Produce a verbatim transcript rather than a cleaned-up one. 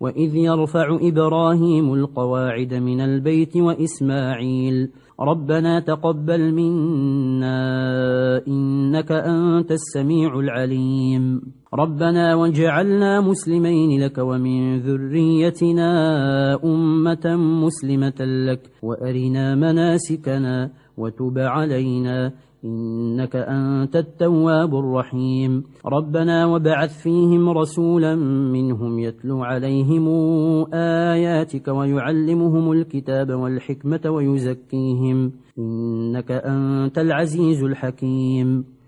وإذ يرفع إبراهيم القواعد من البيت وإسماعيل ربنا تقبل منا إنك أنت السميع العليم ربنا واجعلنا مسلمين لك ومن ذريتنا أمة مسلمة لك وأرنا مناسكنا وتب علينا إنك أنت التواب الرحيم ربنا وبعث فيهم رسولا منهم يتلو عليهم آياتك ويعلمهم الكتاب والحكمة ويزكيهم إنك أنت العزيز الحكيم